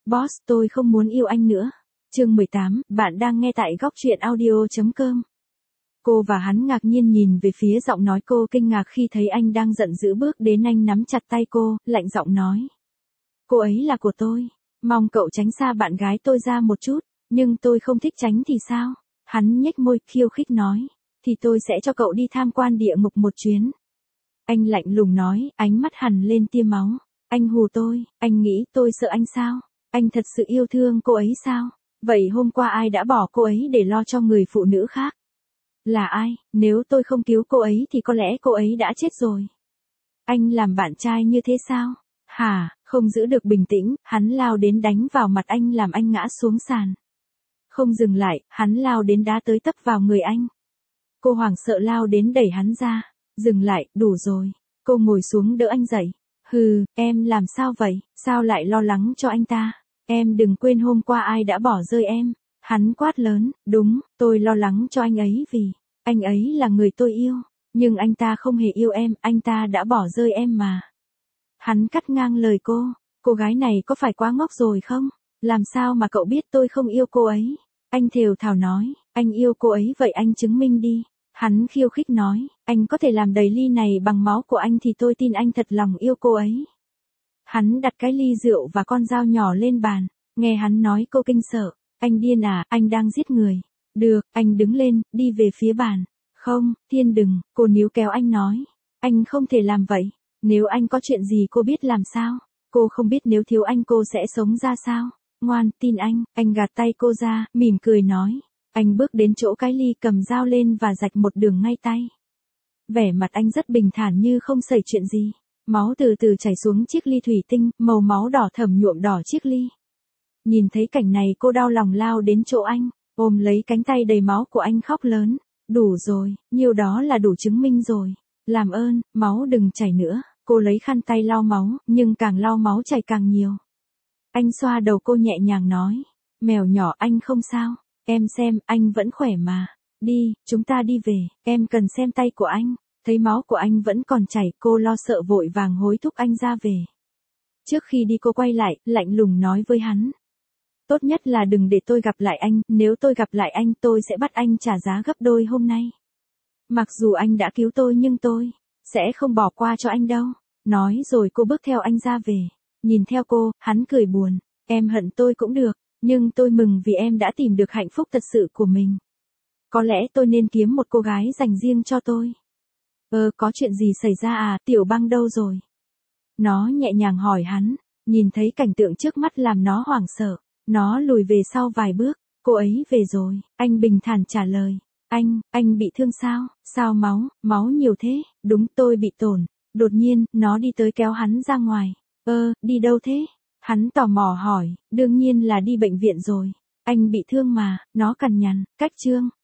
Boss, tôi không muốn yêu anh nữa. Chương 18, bạn đang nghe tại góc truyện audio.com. Cô và hắn ngạc nhiên nhìn về phía giọng nói cô, kinh ngạc khi thấy anh đang giận dữ bước đến. Anh nắm chặt tay cô, lạnh giọng nói. Cô ấy là của tôi. Mong cậu tránh xa bạn gái tôi ra một chút. Nhưng tôi không thích tránh thì sao? Hắn nhếch môi khiêu khích nói. Thì tôi sẽ cho cậu đi tham quan địa ngục một chuyến. Anh lạnh lùng nói, ánh mắt hằn lên tia máu. Anh hù tôi, anh nghĩ tôi sợ anh sao? Anh thật sự yêu thương cô ấy sao? Vậy hôm qua ai đã bỏ cô ấy để lo cho người phụ nữ khác? Là ai? Nếu tôi không cứu cô ấy thì có lẽ cô ấy đã chết rồi. Anh làm bạn trai như thế sao? Hả? Không giữ được bình tĩnh, hắn lao đến đánh vào mặt anh làm anh ngã xuống sàn. Không dừng lại, hắn lao đến đá tới tấp vào người anh. Cô hoảng sợ lao đến đẩy hắn ra. Dừng lại, đủ rồi. Cô ngồi xuống đỡ anh dậy. Hừ, em làm sao vậy? Sao lại lo lắng cho anh ta? Em đừng quên hôm qua ai đã bỏ rơi em. Hắn quát lớn, đúng, tôi lo lắng cho anh ấy vì anh ấy là người tôi yêu. Nhưng anh ta không hề yêu em, anh ta đã bỏ rơi em mà. Hắn cắt ngang lời cô gái này có phải quá ngốc rồi không? Làm sao mà cậu biết tôi không yêu cô ấy? Anh thều thào nói, anh yêu cô ấy vậy anh chứng minh đi. Hắn khiêu khích nói, anh có thể làm đầy ly này bằng máu của anh thì tôi tin anh thật lòng yêu cô ấy. Hắn đặt cái ly rượu và con dao nhỏ lên bàn, nghe hắn nói cô kinh sợ, anh điên à, anh đang giết người. Được, anh đứng lên, đi về phía bàn. Không, Thiên đừng, cô níu kéo anh nói, anh không thể làm vậy, nếu anh có chuyện gì cô biết làm sao, cô không biết nếu thiếu anh cô sẽ sống ra sao, ngoan, tin anh gạt tay cô ra, mỉm cười nói. Anh bước đến chỗ cái ly cầm dao lên và rạch một đường ngay tay. Vẻ mặt anh rất bình thản như không xảy chuyện gì. Máu từ từ chảy xuống chiếc ly thủy tinh, màu máu đỏ thẫm nhuộm đỏ chiếc ly. Nhìn thấy cảnh này cô đau lòng lao đến chỗ anh, ôm lấy cánh tay đầy máu của anh khóc lớn. Đủ rồi, nhiêu đó là đủ chứng minh rồi. Làm ơn, máu đừng chảy nữa. Cô lấy khăn tay lau máu, nhưng càng lau máu chảy càng nhiều. Anh xoa đầu cô nhẹ nhàng nói. Mèo nhỏ anh không sao. Em xem, anh vẫn khỏe mà. Đi, chúng ta đi về, em cần xem tay của anh. Thấy máu của anh vẫn còn chảy, cô lo sợ vội vàng hối thúc anh ra về. Trước khi đi cô quay lại, lạnh lùng nói với hắn. Tốt nhất là đừng để tôi gặp lại anh, nếu tôi gặp lại anh tôi sẽ bắt anh trả giá gấp đôi hôm nay. Mặc dù anh đã cứu tôi nhưng tôi sẽ không bỏ qua cho anh đâu. Nói rồi cô bước theo anh ra về. Nhìn theo cô, hắn cười buồn. Em hận tôi cũng được. Nhưng tôi mừng vì em đã tìm được hạnh phúc thật sự của mình. Có lẽ tôi nên kiếm một cô gái dành riêng cho tôi. Có chuyện gì xảy ra à, Tiểu Băng đâu rồi? Nó nhẹ nhàng hỏi hắn, nhìn thấy cảnh tượng trước mắt làm nó hoảng sợ. Nó lùi về sau vài bước, cô ấy về rồi, anh bình thản trả lời. Anh bị thương sao? Sao máu nhiều thế? Đúng, tôi bị tổn. Đột nhiên, nó đi tới kéo hắn ra ngoài. Đi đâu thế? Hắn tò mò hỏi, đương nhiên là đi bệnh viện rồi. Anh bị thương mà, nó cằn nhằn, cách Trương.